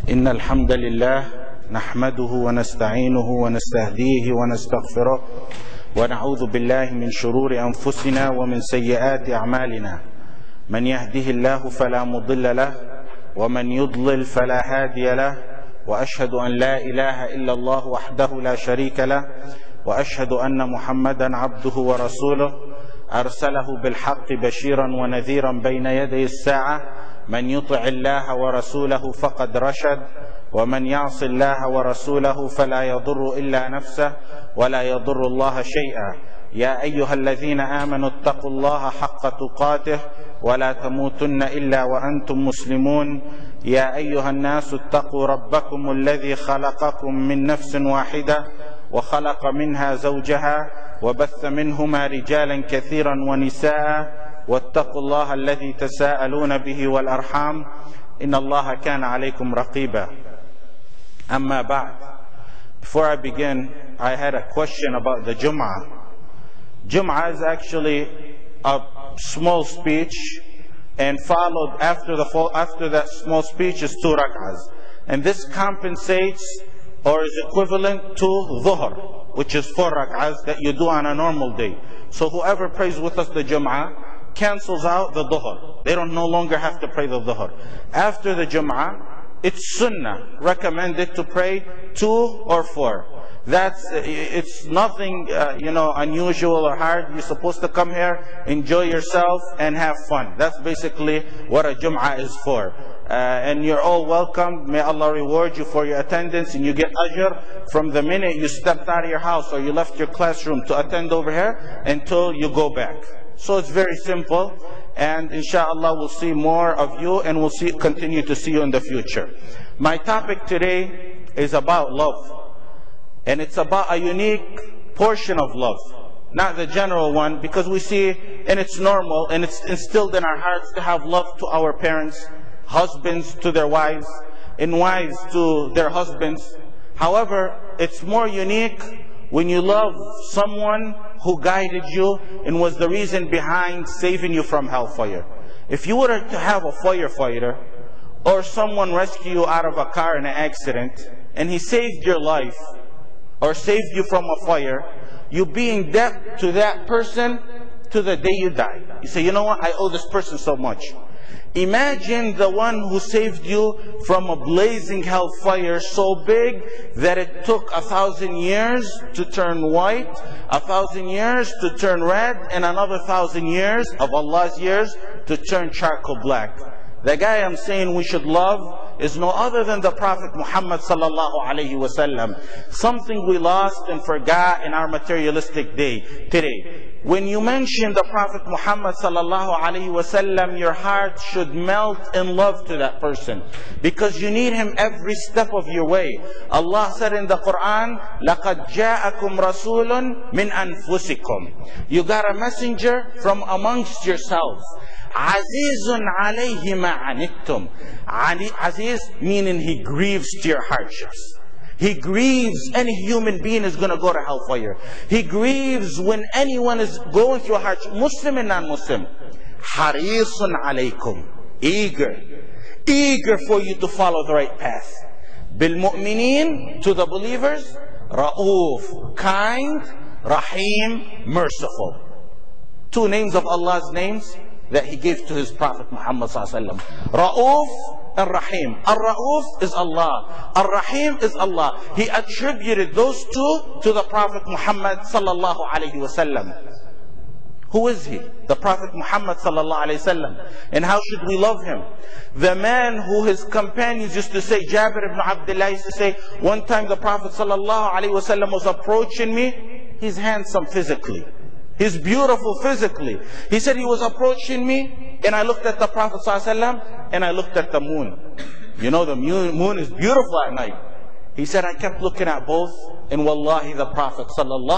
إن الحمد لله نحمده ونستعينه ونستهديه ونستغفره ونعوذ بالله من شرور أنفسنا ومن سيئات أعمالنا. من يهده الله فلا مضل له ومن يضلل فلا هادي له، وأشهد أن لا إله إلا الله وحده لا شريك له، وأشهد أن محمدا عبده ورسوله أرسله بالحق بشيرا ونذيرا بين يدي الساعة. من يطع الله ورسوله فقد رشد، ومن يعص الله ورسوله فلا يضر إلا نفسه ولا يضر الله شيئا. يا أيها الذين آمنوا اتقوا الله حق تقاته ولا تموتن إلا وأنتم مسلمون. يا أيها الناس اتقوا ربكم الذي خلقكم من نفس واحدة وخلق منها زوجها وبث منهما رجالا كثيرا ونساء، واتقوا الله الذي تساءلون به والأرحام إن الله كان عليكم رقيبا. أما بعد, before I begin, I had a question about the Jum'ah. Jum'ah is actually a small speech, and followed after that small speech is 2 rak'ahs. And this compensates or is equivalent to Dhuhr, which is 4 rak'ahs that you do on a normal day. So whoever prays with us the Jum'ah cancels out the Dhuhr. They don't no longer have to pray the Dhuhr. After the Jum'ah, it's sunnah, recommended to pray 2 or 4. It's nothing unusual or hard. You're supposed to come here, enjoy yourself, and have fun. That's basically what a Jum'ah is for. And you're all welcome. May Allah reward you for your attendance, and you get ajr from the minute you stepped out of your house or you left your classroom to attend over here until you go back. So it's very simple, and inshallah we'll see more of you, and we'll continue to see you in the future. My topic today is about love, and it's about a unique portion of love, not the general one, because we see, and it's normal, and it's instilled in our hearts to have love to our parents, husbands to their wives, and wives to their husbands. However, it's more unique when you love someone who guided you and was the reason behind saving you from hellfire. If you were to have a firefighter or someone rescue you out of a car in an accident, and he saved your life or saved you from a fire, you be in debt to that person to the day you die. You say, you know what, I owe this person so much. Imagine the one who saved you from a blazing hellfire so big that it took 1,000 years to turn white, 1,000 years to turn red, and another 1,000 years of Allah's years to turn charcoal black. The guy I'm saying we should love is no other than the Prophet Muhammad sallallahu alaihi wasallam. Something we lost and forgot in our materialistic day today. When you mention the Prophet Muhammad sallallahu alaihi wasallam, your heart should melt in love to that person, because you need him every step of your way. Allah said in the Quran, لَقَدْ جَاءَكُمْ رَسُولٌ مِنْ أَنفُسِكُمْ. You got a messenger from amongst yourselves. Azizun alayhi ma anittum. Aziz meaning he grieves to your hardships. He grieves any human being is going to go to hellfire. He grieves when anyone is going through a hardship, Muslim and non-Muslim. Harisun alaykum. Eager for you to follow the right path. Bil mu'mineen, to the believers. Ra'uf, kind. Rahim, merciful. 2 names of Allah's names that He gave to His Prophet Muhammad sallallahu alaihi wasallam. Ra'uf and Rahim. Ar-Ra'uf is Allah. Ar-Rahim is Allah. He attributed those 2 to the Prophet Muhammad sallallahu alaihi wasallam. Who is he? The Prophet Muhammad sallallahu alaihi wasallam. And how should we love him? The man who his companions used to say, Jabir ibn Abdullah used to say, one time the Prophet sallallahu alaihi wasallam was approaching me. He's handsome physically. He's beautiful physically. He said he was approaching me, and I looked at the Prophet ﷺ, and I looked at the moon. You know the moon is beautiful at night. He said I kept looking at both, and wallahi the Prophet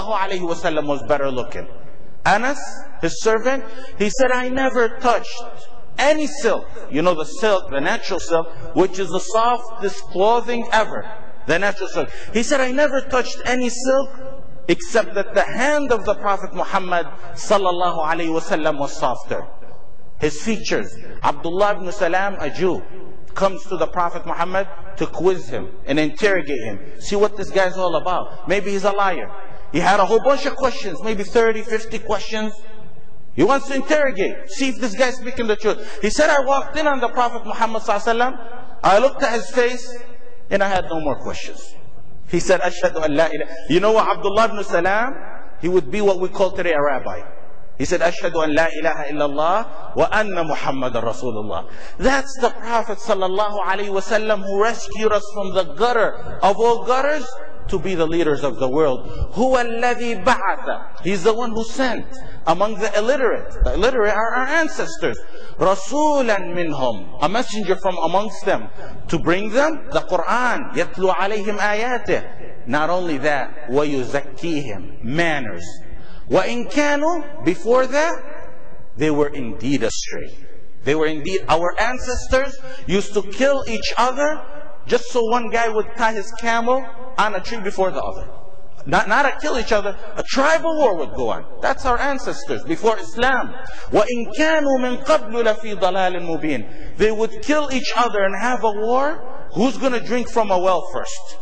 ﷺ was better looking. Anas, his servant, he said I never touched any silk. You know the silk, the natural silk, which is the softest clothing ever. The natural silk. He said I never touched any silk except that the hand of the Prophet Muhammad sallallahu alaihi wasallam was softer. His features. Abdullah ibn Salam, a Jew, comes to the Prophet Muhammad to quiz him and interrogate him. See what this guy's all about. Maybe he's a liar. He had a whole bunch of questions, maybe 30, 50 questions. He wants to interrogate, see if this guy's speaking the truth. He said, I walked in on the Prophet Muhammad ﷺ, I looked at his face, and I had no more questions. He said, Ashhadu an la ilaha. You know what, Abdullah ibn Salam, he would be what we call today a rabbi. He said, Ashhadu an la ilaha illallah wa anna Muhammadan Rasulullah. That's the Prophet sallallahu alaihi wasallam who rescued us from the gutter of all gutters to be the leaders of the world. Huwa alladhi ba'atha. He's the one who sent among the illiterate. The illiterate are our ancestors. Rasulan minhum. A messenger from amongst them. To bring them the Quran. Yatlu alayhim ayatih. Not only that, wa yuzakkihim. Manners. Wa in kanu. Before that, they were indeed astray. They were indeed, our ancestors used to kill each other just so one guy would tie his camel on a tree before the other. Not to kill each other, a tribal war would go on. That's our ancestors before Islam. وَإِن كَانُوا مِن قَبْلُ لَفِي ضَلَالٍ مُبِينٍ. They would kill each other and have a war. Who's going to drink from a well first?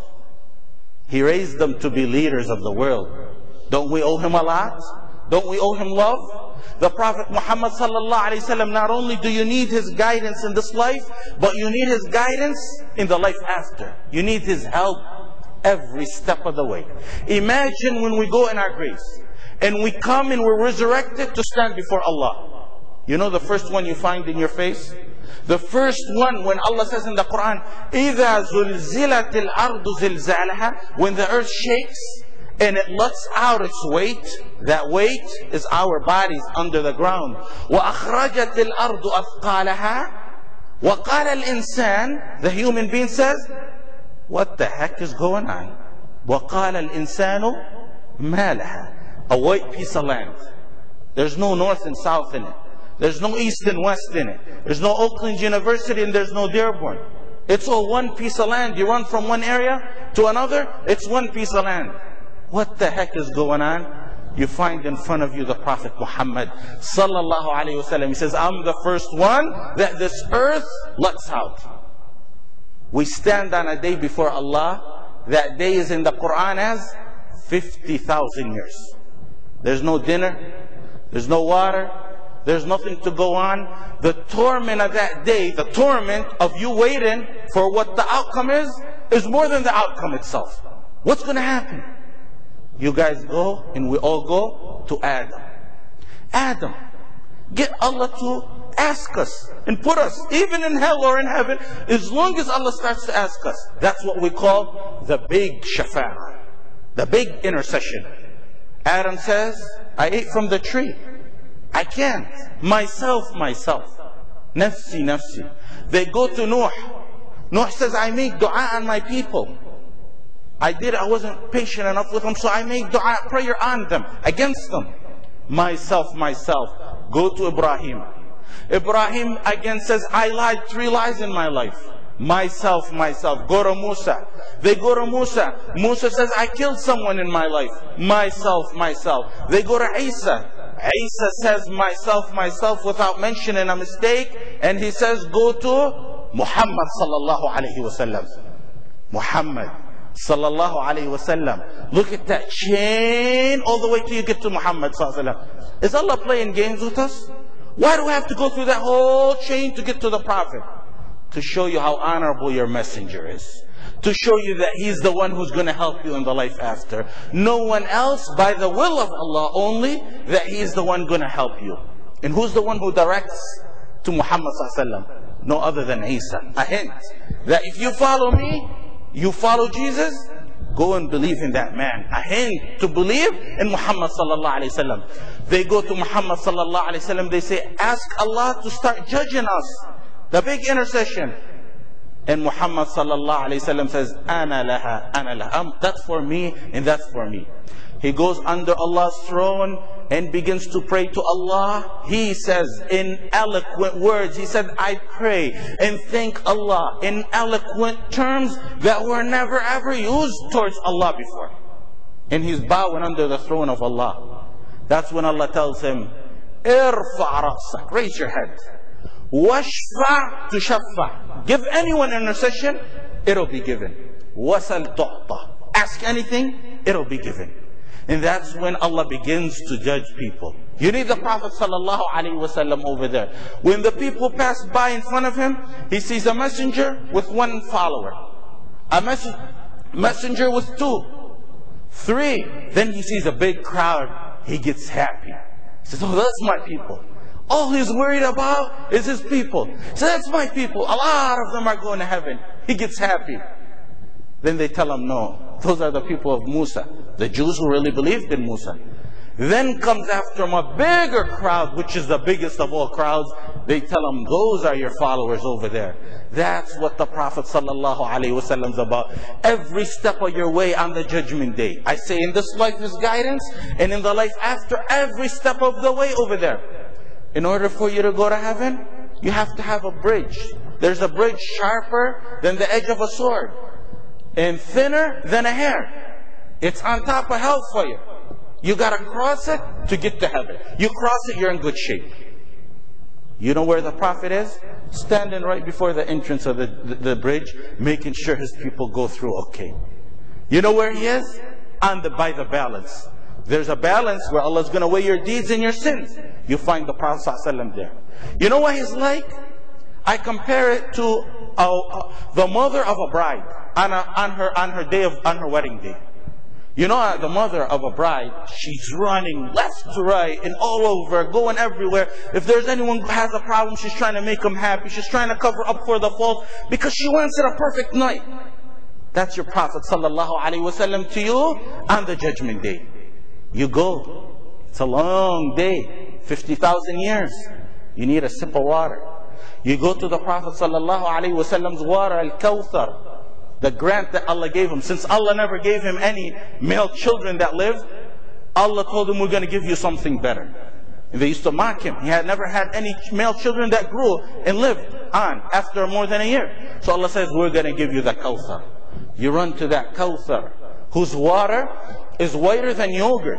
He raised them to be leaders of the world. Don't we owe him a lot? Don't we owe him love? The Prophet Muhammad sallallahu alaihi wasallam, not only do you need his guidance in this life, but you need his guidance in the life after. You need his help every step of the way. Imagine when we go in our graves and we come and we're resurrected to stand before Allah. You know the first one you find in your face? The first one, when Allah says in the Quran, إِذَا زُلْزِلَتِ الْأَرْضُ زِلْزَالَهَا, when the earth shakes and it lets out its weight, that weight is our bodies under the ground. وَأَخْرَجَتِ الْأَرْضُ أَثْقَالَهَا وَقَالَ الْإِنسَانِ, the human being says, what the heck is going on? وَقَالَ الْإِنسَانُ مَا لَهَا. A white piece of land. There's no north and south in it. There's no east and west in it. There's no Oakland University and there's no Dearborn. It's all one piece of land. You run from one area to another, it's one piece of land. What the heck is going on? You find in front of you the Prophet Muhammad sallallahu alaihi wasallam. He says, I'm the first one that this earth lets out. We stand on a day before Allah. That day is in the Quran as 50,000 years. There's no dinner. There's no water. There's nothing to go on. The torment of that day, the torment of you waiting for what the outcome is more than the outcome itself. What's going to happen? You guys go and we all go to Adam. Adam, get Allah to ask us and put us, even in hell or in heaven, as long as Allah starts to ask us. That's what we call the big shafa'ah, the big intercession. Adam says, I ate from the tree. I can't. Myself. Nafsi, nafsi. They go to Nuh. Nuh says, I make dua on my people. I wasn't patient enough with them, so I make dua, prayer on them, against them. Myself. Go to Ibrahim. Ibrahim again says, I lied 3 lies in my life. Myself. Go to Musa. They go to Musa. Musa says, I killed someone in my life. Myself. They go to Isa. Isa says, myself, without mentioning a mistake. And he says, go to Muhammad sallallahu alaihi wasallam. Muhammad sallallahu alaihi wasallam. Look at that chain all the way till you get to Muhammad sallallahu alaihi wasallam. Is Allah playing games with us? Why do we have to go through that whole chain to get to the Prophet? To show you how honorable your messenger is. To show you that he's the one who's going to help you in the life after. No one else, by the will of Allah only, that he's the one going to help you. And who's the one who directs to Muhammad sallallahu alaihi wasallam? No other than Isa. A hint that if you follow me, you follow Jesus, go and believe in that man. A hint to believe in Muhammad sallallahu alaihi wasallam. They go to Muhammad sallallahu alaihi wasallam. They say, ask Allah to start judging us. The big intercession. And Muhammad sallallahu alaihi wasallam says, Ana laha. That's for me and that's for me. He goes under Allah's throne and begins to pray to Allah. He says in eloquent words, he said, I pray and thank Allah in eloquent terms that were never ever used towards Allah before. And he's bowing under the throne of Allah. That's when Allah tells him, Irfa' ra'sak, raise your head. Washfa' tushaffa'. Give anyone intercession, it'll be given. وَسَلْ تُعْطَى. Ask anything, it'll be given. And that's when Allah begins to judge people. You need the Prophet ﷺ over there. When the people pass by in front of him, he sees a messenger with one follower. A messenger with 2, 3. Then he sees a big crowd. He gets happy. He says, oh, that's my people. All he's worried about is his people. So that's my people. A lot of them are going to heaven. He gets happy. Then they tell him, no, those are the people of Musa, the Jews who really believed in Musa. Then comes after him a bigger crowd, which is the biggest of all crowds. They tell him, those are your followers over there. That's what the Prophet ﷺ is about. Every step of your way on the judgment day. I say in this life is guidance, and in the life after, every step of the way over there. In order for you to go to heaven, you have to have a bridge. There's a bridge sharper than the edge of a sword, and thinner than a hair. It's on top of hellfire. You got to cross it to get to heaven. You cross it, you're in good shape. You know where the Prophet is? Standing right before the entrance of the bridge, making sure his people go through okay. You know where he is? By the balance. There's a balance where Allah's going to weigh your deeds and your sins. You find the Prophet ﷺ there. You know what he's like? I compare it to the mother of a bride on her wedding day. You know, the mother of a bride, she's running left to right and all over, going everywhere. If there's anyone who has a problem, she's trying to make them happy. She's trying to cover up for the fault because she wants it a perfect night. That's your Prophet ﷺ to you on the judgment day. You go. It's a long day. 50,000 years. You need a sip of water. You go to the Prophet ﷺ's water, Al-Kawthar. The grant that Allah gave him. Since Allah never gave him any male children that lived, Allah told him, we're going to give you something better. And they used to mock him. He had never had any male children that grew and lived on after more than a year. So Allah says, we're going to give you the Kawthar. You run to that Kawthar, whose water is whiter than yogurt,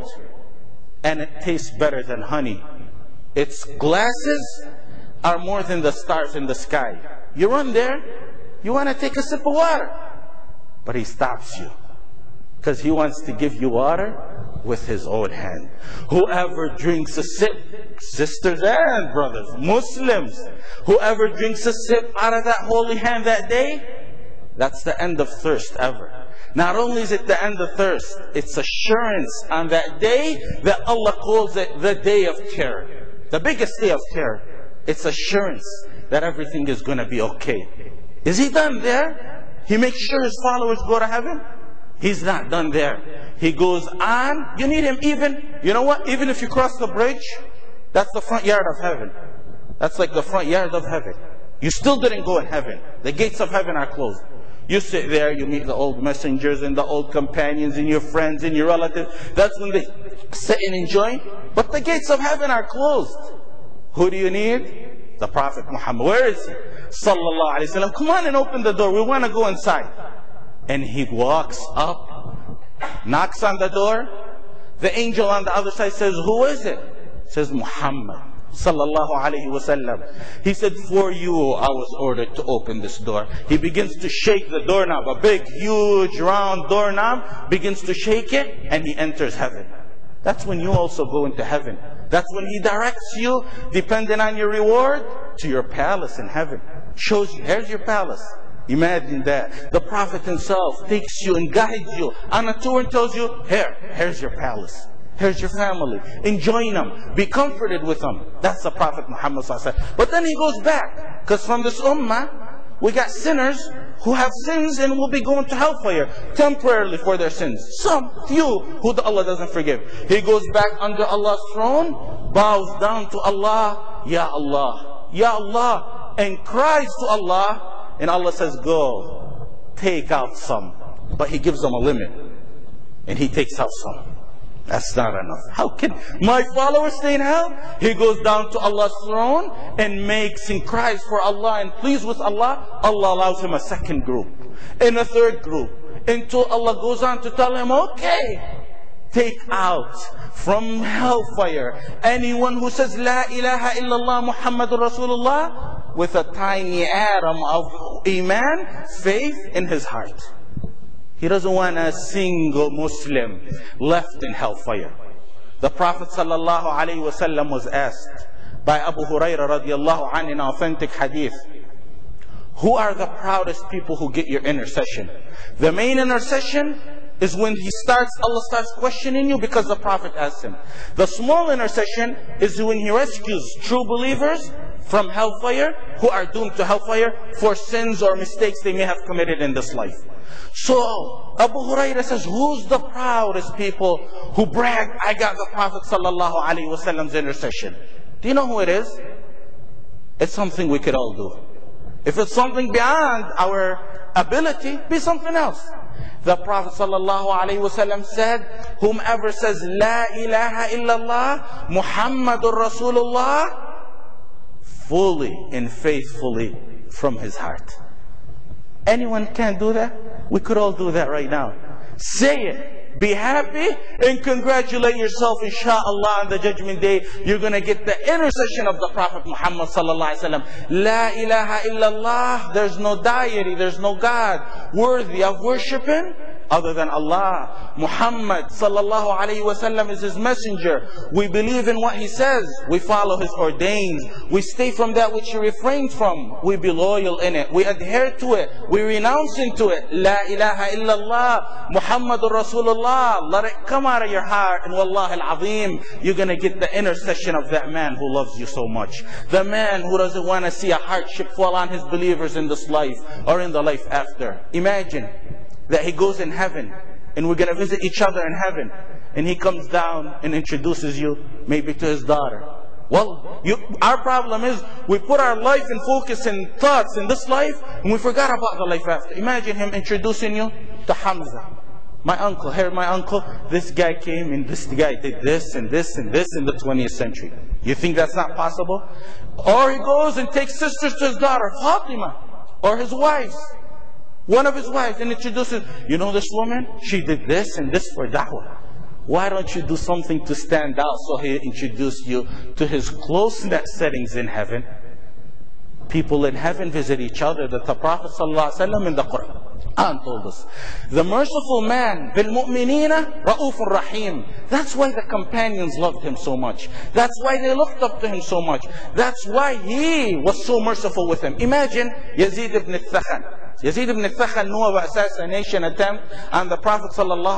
and it tastes better than honey. Its glasses are more than the stars in the sky. You run there, you want to take a sip of water, but he stops you because he wants to give you water with his own hand. Whoever drinks a sip, sisters and brothers, Muslims, whoever drinks a sip out of that holy hand that day, that's the end of thirst ever. Not only is it the end of thirst, it's assurance on that day that Allah calls it the day of terror. The biggest day of terror. It's assurance that everything is going to be okay. Is he done there? He makes sure his followers go to heaven? He's not done there. He goes on. You need him even, you know what? Even if you cross the bridge, that's the front yard of heaven. That's like the front yard of heaven. You still didn't go in heaven. The gates of heaven are closed. You sit there, you meet the old messengers and the old companions and your friends and your relatives. That's when they sit and enjoy. But the gates of heaven are closed. Who do you need? The Prophet Muhammad. Where is he? Sallallahu Alaihi Wasallam. Come on and open the door. We want to go inside. And he walks up, knocks on the door. The angel on the other side says, who is it? Says Muhammad. Sallallahu Alaihi Wasallam. He said, for you I was ordered to open this door. He begins to shake the doorknob. A big, huge, round doorknob. Begins to shake it and he enters heaven. That's when you also go into heaven. That's when he directs you, depending on your reward, to your palace in heaven. Shows you, here's your palace. Imagine that. The Prophet himself takes you and guides you on a tour and tells you, here's your palace. Here's your family. Enjoy them. Be comforted with them. That's the Prophet Muhammad ﷺ. But then he goes back. Because from this ummah, we got sinners who have sins and will be going to hellfire temporarily for their sins. Some few who Allah doesn't forgive. He goes back under Allah's throne, bows down to Allah, Ya Allah, Ya Allah, and cries to Allah. And Allah says, go, take out some. But He gives them a limit. And He takes out some. That's not enough. How can my followers stay in hell? He goes down to Allah's throne and makes and cries for Allah and pleads with Allah. Allah allows him a second group and a third group until Allah goes on to tell him, okay, take out from hellfire anyone who says La ilaha illallah Muhammadur Rasulullah with a tiny atom of iman, faith in his heart. He doesn't want a single Muslim left in hellfire. The Prophet ﷺ was asked by Abu Hurairah radiallahu anhu in authentic hadith, who are the proudest people who get your intercession? The main intercession is when Allah starts questioning you because the Prophet asked him. The small intercession is when he rescues true believers from hellfire who are doomed to hellfire for sins or mistakes they may have committed in this life. So Abu Hurairah says, who's the proudest people who brag, I got the Prophet ﷺ's intercession? Do you know who it is? It's something we could all do. If it's something beyond our ability, be something else. The Prophet ﷺ said, whomever says La ilaha illallah Muhammadur Rasulullah, fully and faithfully from his heart. Anyone can do that? We could all do that right now. Say it, be happy, and congratulate yourself, inshallah, on the judgment day. You're going to get the intercession of the Prophet Muhammad sallallahu alaihi wasallam. La ilaha illallah, there's no deity, there's no God worthy of worshiping other than Allah. Muhammad sallallahu alaihi wasallam is his messenger. We believe in what he says. We follow his ordains. We stay from that which he refrains from. We be loyal in it. We adhere to it. We renounce into it. La ilaha illallah Muhammadur Rasulullah. Let it come out of your heart, and wallahi al-azim, you're going to get the intercession of that man who loves you so much. The man who doesn't want to see a hardship fall on his believers in this life or in the life after. Imagine that he goes in heaven, and we're going to visit each other in heaven, and he comes down and introduces you maybe to his daughter. Well, our problem is we put our life and focus and thoughts in this life, and we forgot about the life after. Imagine him introducing you to Hamza. My uncle, here my uncle, this guy came and this guy did this and this and this in the 20th century. You think that's not possible? Or he goes and takes sisters to his daughter, Fatima, or his wives. One of his wives, and introduces, you know this woman? She did this and this for da'wah. Why don't you do something to stand out? So he introduced you to his close-knit settings in heaven. People in heaven visit each other. That the Prophet ﷺ in the Quran told us. The merciful man, bil-mu'minina ra'ufur rahim. That's why the companions loved him so much. That's why they looked up to him so much. That's why he was so merciful with them. Imagine Yazid ibn al-Thakhan. Yazid ibn al-Thakhan knew of an assassination attempt on the Prophet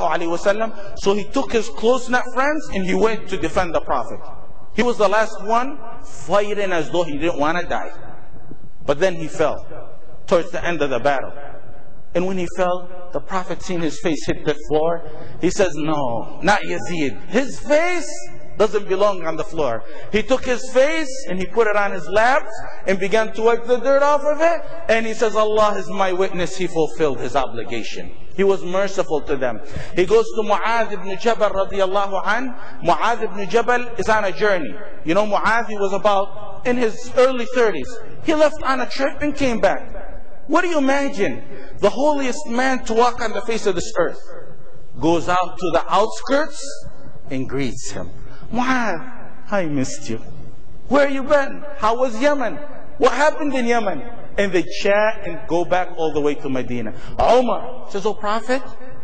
ﷺ. So he took his close-knit friends and he went to defend the Prophet. He was the last one fighting as though he didn't want to die. But then he fell towards the end of the battle. And when he fell, the Prophet seen his face hit the floor. He says, no, not Yazid. His face doesn't belong on the floor. He took his face and he put it on his lap and began to wipe the dirt off of it. And he says, Allah is my witness, he fulfilled his obligation. He was merciful to them. He goes to Mu'adh ibn Jabal radiallahu an. Mu'adh ibn Jabal is on a journey. You know, Mu'adh, he was about in his early 30s. He left on a trip and came back. What do you imagine? The holiest man to walk on the face of this earth goes out to the outskirts and greets him. Mu'adh, I missed you. Where you been? How was Yemen? What happened in Yemen? And they chat and go back all the way to Medina. Umar says, oh Prophet,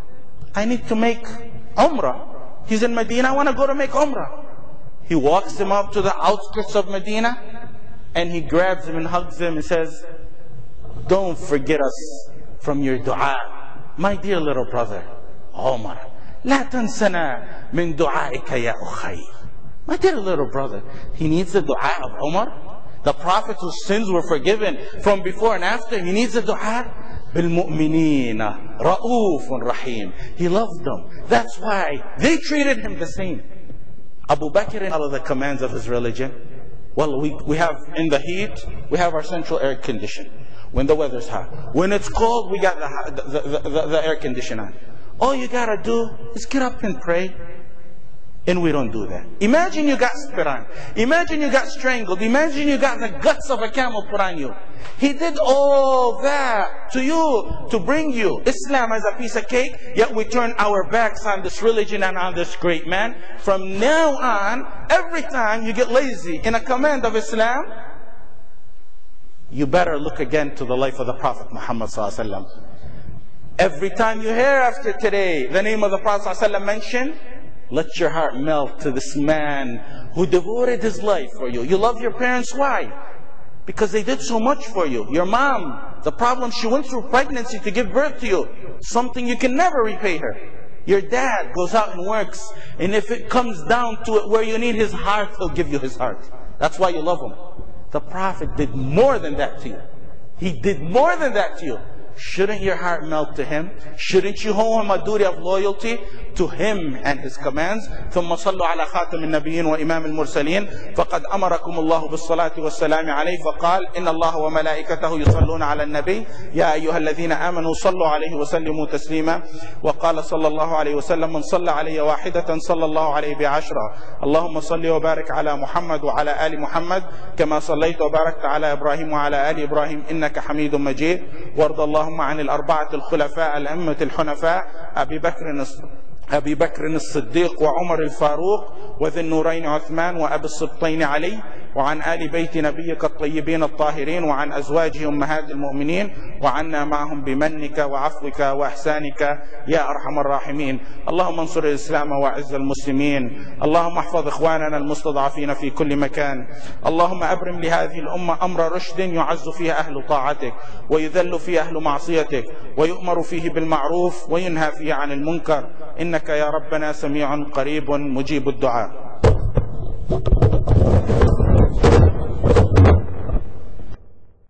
I need to make Umrah. He's in Medina, I want to go to make Umrah. He walks him up to the outskirts of Medina, and he grabs him and hugs him and says, don't forget us from your dua. My dear little brother, Umar, لا تنسنا من دعائك يا أخي. My dear little brother, he needs the dua of Umar. The Prophet whose sins were forgiven from before and after, he needs the dua. بالمؤمنين رؤوف رحيم. He loved them. That's why they treated him the same. Abu Bakr, all of the commands of his religion. Well, we have in the heat, we have our central air condition. When the weather's hot. When it's cold, we got the air condition on. All you gotta do is get up and pray. And we don't do that. Imagine you got spit on. Imagine you got strangled. Imagine you got the guts of a camel put on you. He did all that to you, to bring you Islam as a piece of cake, yet we turn our backs on this religion and on this great man. From now on, every time you get lazy in a command of Islam, you better look again to the life of the Prophet Muhammad sallallahu alaihi wasallam. Every time you hear after today the name of the Prophet sallallahu alaihi wasallam mentioned, let your heart melt to this man who devoted his life for you. You love your parents, why? Because they did so much for you. Your mom, the problem she went through pregnancy to give birth to you, something you can never repay her. Your dad goes out and works, and if it comes down to it where you need his heart, he'll give you his heart. That's why you love him. The Prophet did more than that to you. He did more than that to you. Shouldn't your heart melt to him? Shouldn't you owe him a duty of loyalty to him and his commands? ثم صلوا على خاتم النبيين وإمام المرسلين فقد أمركم الله بالصلاة والسلام عليه فقال إن الله وملائكته يصلون على النبي يا أيها الذين آمنوا صلوا عليه وسلموا تسليما وقال صلى الله عليه وسلم من صلى علي واحدة صلى الله عليه بعشرة اللهم صل وبارك على محمد وعلى آل محمد كما صليت وباركت على إبراهيم وعلى آل إبراهيم إنك حميد مجيد وارض اللهم عن الأربعة الخلفاء الأئمة الحنفاء أبي بكر الصديق وعمر الفاروق وذي النورين عثمان وأبي السبطين علي وعن آل بيت نبيك الطيبين الطاهرين وعن أزواجه أمهات المؤمنين وعنا معهم بمنك وعفوك وإحسانك يا أرحم الراحمين. اللهم انصر الإسلام وأعز المسلمين. اللهم احفظ إخواننا المستضعفين في كل مكان. اللهم أبرم لهذه الأمة أمر رشد يعز فيه أهل طاعتك ويذل فيه أهل معصيتك ويؤمر فيه بالمعروف وينهى فيه عن المنكر إنك يا ربنا سميع قريب مجيب الدعاء.